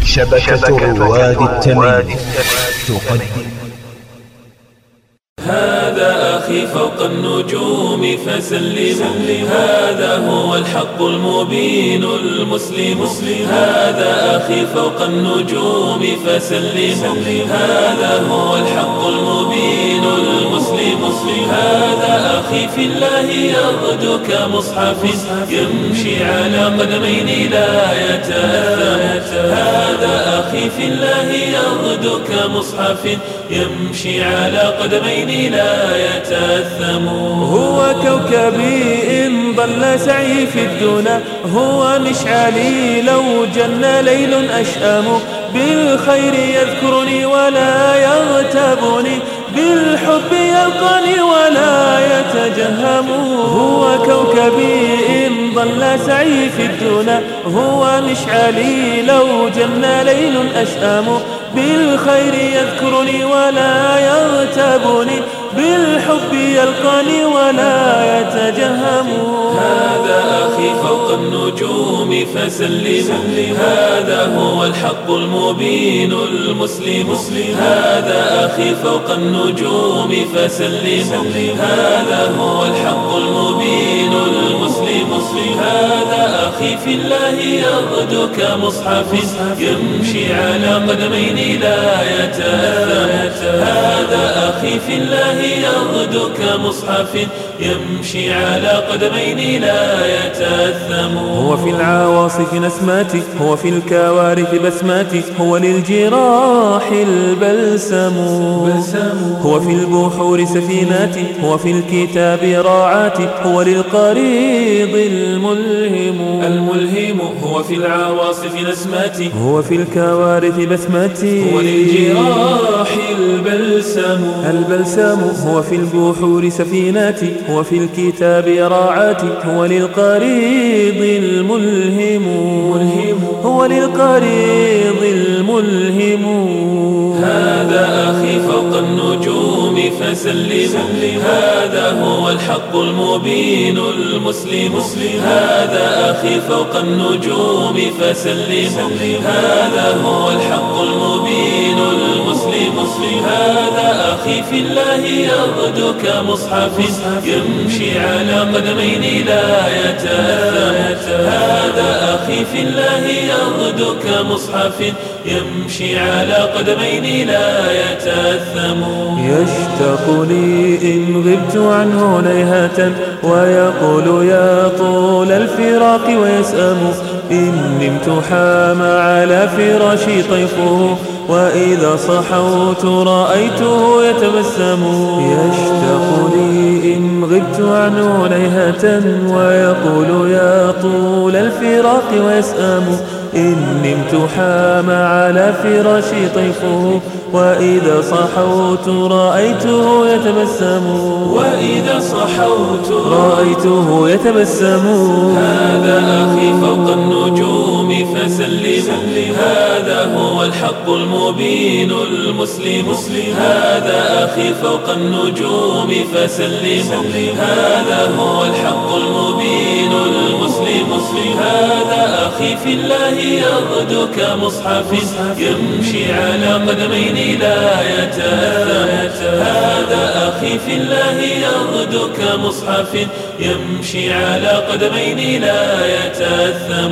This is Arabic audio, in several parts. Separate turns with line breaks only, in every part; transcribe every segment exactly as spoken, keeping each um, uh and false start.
شبكة رواد التمييز تقدم.
هذا أخي فوق النجوم فسلم، هذا هو الحق المبين المسلم. هذا أخي فوق النجوم فسلم، هذا هو الحق المبين المسلم. هذا أخي في الله يغدو كمصحف يمشي على قدمين لا يتأثم. هذا أخي في الله يغدو كمصحف يمشي على قدمين لا يتأثم. هو كوكبي إن ضل سعي في الدنا، هو مشعلي لو جن ليل أشأم. بالخير يذكرني ولا يغتابني، بالحب يلقاني ولا يتجهم. هو كوكبي إن ضل سعي في الدنا، هو مشعلي لو جن ليل أشأم. بالخير يذكرني ولا يغتابني، بالحب يلقاني ولا يتجهم. هذا أخي فوق النجوم فسلم، هذا هو الحق المبين المسلم. هذا أخي فوق النجوم فسلم، هذا هو الحق المبين المسلم. هذا أخي في الله يغدو كمصحف يمشي على قدمين لا يتأثم. هذا أخي في الله يغدو كمصحف يمشي على قدمين لا يتأثم. هو في العواصف نسماتي، هو في الكوارث بسماتي، هو للجراح البلسم. هو في البحور سفيناتي، هو في الكتاب راعاتي، هو للقريض الملهم. الملهم هو في العواصف نسماتي، هو في الكوارث بسماتي، هو للجراح البلسم. البلسم هو في البحور سفيناتي، هو في الكتاب راعاتي، هو للقريض الملهم. هو للقريض الملهم. هذا أخي فوق النجوم فسلم، هذا هو الحق المبين المسلم. هذا أخي فوق النجوم فسلم، هذا هو الحق المبين المسلم. هذا أخي في الله يغدو كمصحف يمشي على قدمين لا يتأثم. هذا أخي في الله يغدو كمصحف يمشي على قدمين لا يتأثم. يشتاق لي إن غبت عنه نيهة، ويقول يا طول الفراق ويسأم. إن نمت حام على فراشي طيفه، وإذا صحوت رأيته يتبسم. يشتاق لي إن غبت عنه نيهة، ويقول يا طول الفراق ويسأم. إن نمت حام على فراشي طيفه، وإذا صحوت رأيته يتبسم. وإذا صحوت رأيته يتبسم. هذا أخي فوق النجوم فسلم، هذا هو الحق المبين المسلم. هذا أخي فوق النجوم فسلم، هذا هو الحق المبين المسلم. هذا أخي في الله يغدو كمصحف يمشي على قدمين لا يتأثم. هذا أخي في الله يغدو كمصحف يمشي على قدمين لا يتأثم.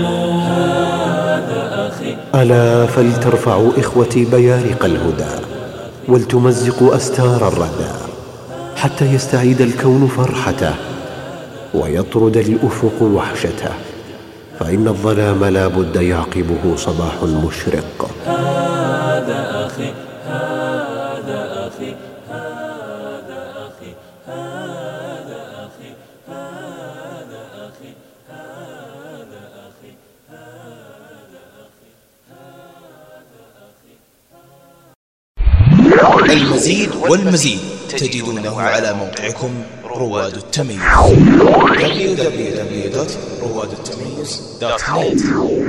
هذا أخي.
ألا فلترفعوا إخوتي بيارق الهدى، ولتمزقوا أستار الردى، حتى يستعيد الكون فرحته، ويطرد الأفق وحشته. فإن الظلام لا بد يعقبه صباح مشرق.
هذا أخي، هذا أخي، هذا أخي، هذا أخي، هذا أخي، هذا أخي، هذا أخي.
المزيد والمزيد تجدونه على موقعكم رواد التمييز دبليو دبليو دبليو دوت رواد التمييز دوت نت.